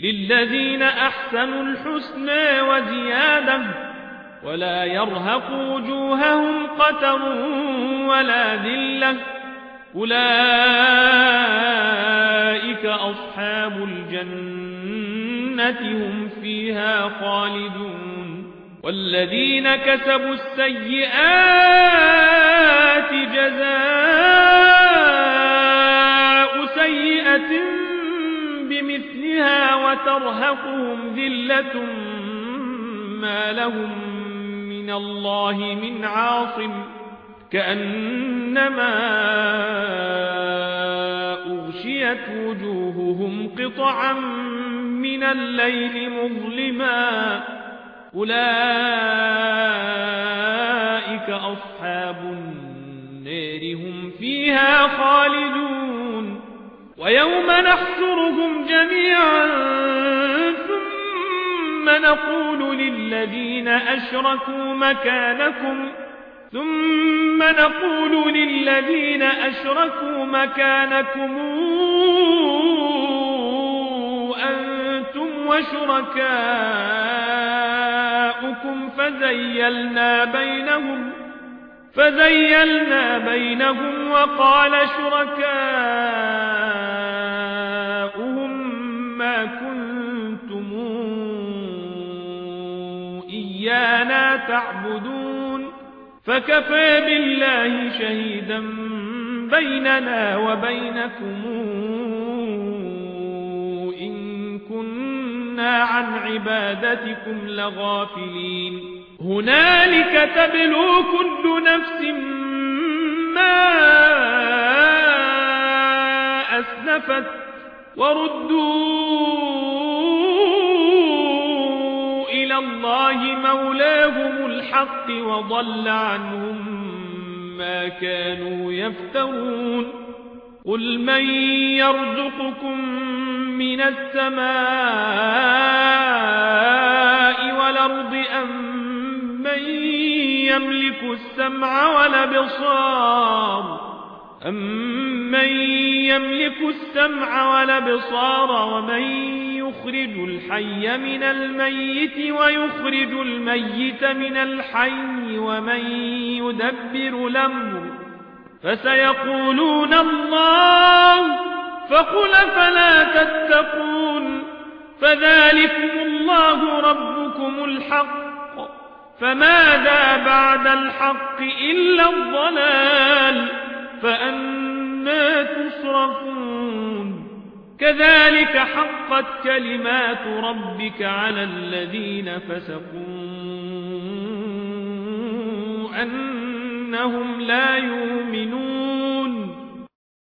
للذين أحسنوا الحسنى وزيادة ولا يرهق وجوههم قتر ولا ذلة أولئك أصحاب الجنة هم فيها خالدون والذين كسبوا السيئات جزاء سيئة بمثلها وترهقهم ذلة ما لهم من الله من عاصم كأنما أغشيت وجوههم قطعا من الليل مظلما أولئك أصحاب النار هم فيها خالدون ويوم نحشرهم جميعا ثم نقول للذين أشركوا مكانكم أنتم وشركاؤكم فزيلنا بينهم وقال شركاؤهم ما كنتم إيانا تعبدون فكفى بالله شهيدا بيننا وبينكم إن كنا عن عبادتكم لغافلين هنالك تبلو كل نفس ما أسلفت وردوا إلى الله مولاهم الحق وضل عنهم ما كانوا يفترون قل من يرزقكم من السماء والأرض أم من يملك السمع والأبصار ومن يخرج الحي من الميت ويخرج الميت من الحي ومن يدبر الأمر فسيقولون الله فقل فلا تتقون فذلكم الله ربكم الحق فماذا بعد الحق إلا الضلال فأنى تصرفون كذلك حقت كلمات ربك على الذين فسقوا أنهم لا يؤمنون